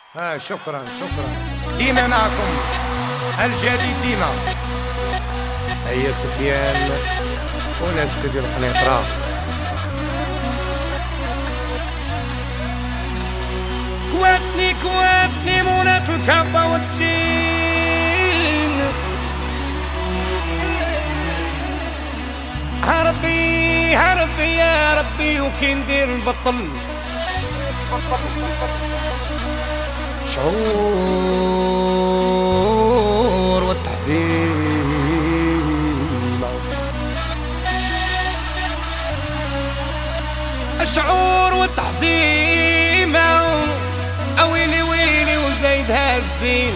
شكرا شكرا. ديما معكم الجديد ديما. هيا سفيان ولا استديو القنيطرة. كواتني كواتني منات الكبة والجين. هربي هربي يا ربي وكي ندير نبطل شعور والتحزين. الشعور والتحزين ويلي ويلي وزايد هالزين.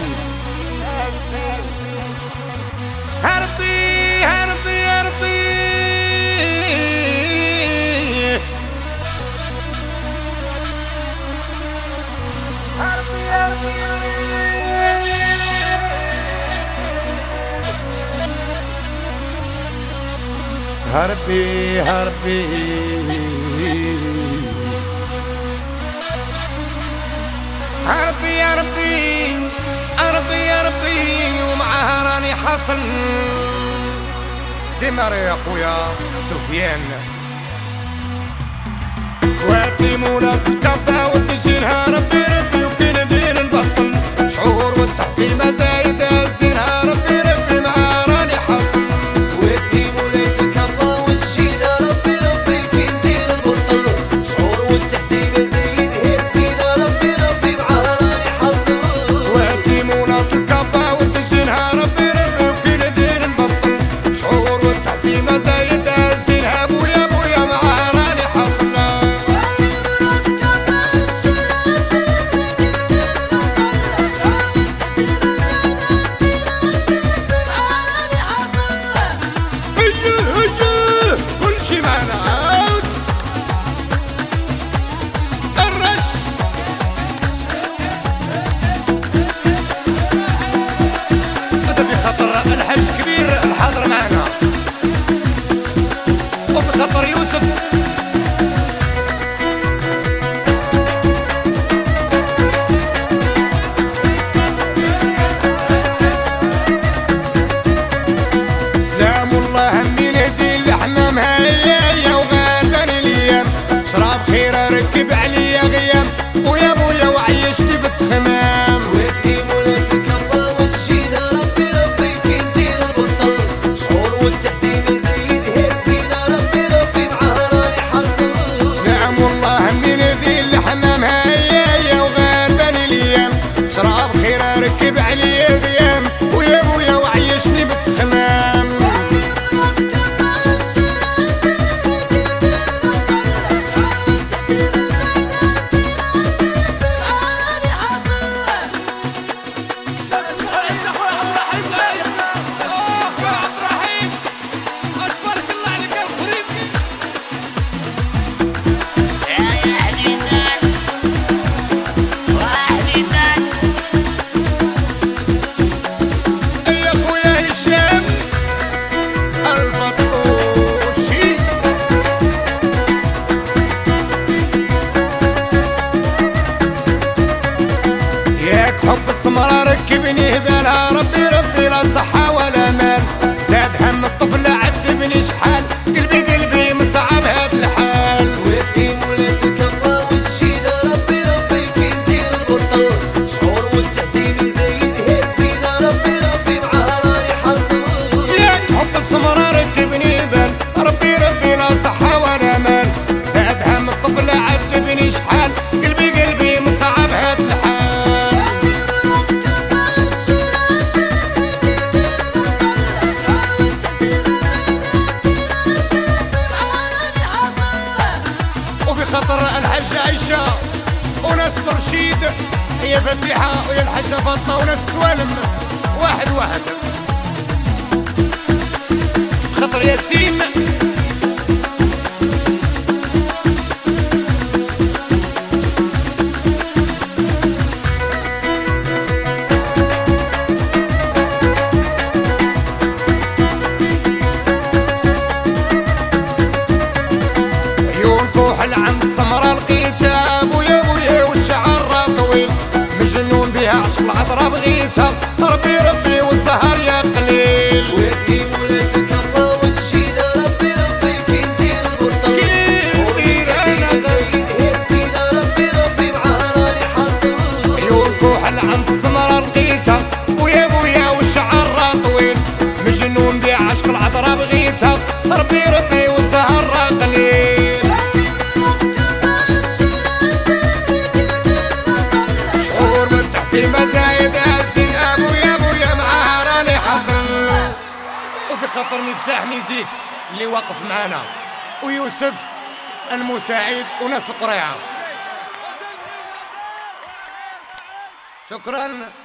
هربي هربي هربي هربي هربي هربي يا ربي هربي يا ربي ومعها راني حاصل. دمر يا خويا سفيان. كواتي مولا الكبة وتجينها ربي ربي وكي ندير نبطل شعور والتحزين زايد الزينها ربي ربي معها راني حاصل. كواتي مولا الكبة وتجينها ربي ربي وكي ندير نبطل شعور والتحزين زايد الزينها ربي ربي معها راني حاصل. كواتي مولا الكبة وتجينها ربي ربي وكي ندير نبطل شعور والتحزين زايد الزينها بويا بويا معها راني حاصل. الحج كبير الحاضر معنا وفي خطر يوسف. سلام الله همي نهدي الحمام هيا وغاداني الايام شراب خير ركب عليا غيام ويا بويا وعيشني بالتخمام. كواتي مولا الكبة وتجينها ربي ربي وكي ندير نبطل شعور والتحزين زايد هزينا ربي ربي معها راني حاصل. سلام الله همي نهدي الحمام هيا وغاداني الايام شراب خير ركب عليا غيام ويا بويا وعيشني بالتخمام. حب السمرة ركبني بالها ربي ربي لا صحة ولا مال. زاد هم الطفل عذبني شحال قلبي قلبي مصعب هاد الحال. كواتي مولا الكبة وتجينها ربي ربي وكي ندير نبطل شعور والتحزين زايد هزينا ربي ربي معها راني حاصل. ياك حب السمرة ركبني بال ربي ربي لا صحة ولا مال. زاد هم الطفل عذبني شحال قلبي قلبي مصعب هاد الحال. خطر الحجة عيشة وناس مرشيد هي فتيحة ويا الحجة فاطمة وناس سوالم واحد واحد. خطر ياسين عيون كوحل عن السمرة لقيتها بويا بويا والشعر طويل مجنون بعشق العذرة بغيتها ربي ربي والزهر يا قليل ودي مولاتك الله وتجينا ربي ربي كي ندير البطل شعور بالتعزيمة زايد هزينا ربي ربي معاه راني حاصل عيون كحل عند السمرة لقيتها ويا بويا والشعر طويل مجنون بعشق العذرة بغيتها ربي ربي والزهر قليل شعور بالتحسيمة زايد هزين ابويا ابويا معاه راني حاصل وفي خاطر مفتاح ميزيك اللي واقف معانا ويوسف المساعد وناس القريعة شكرا.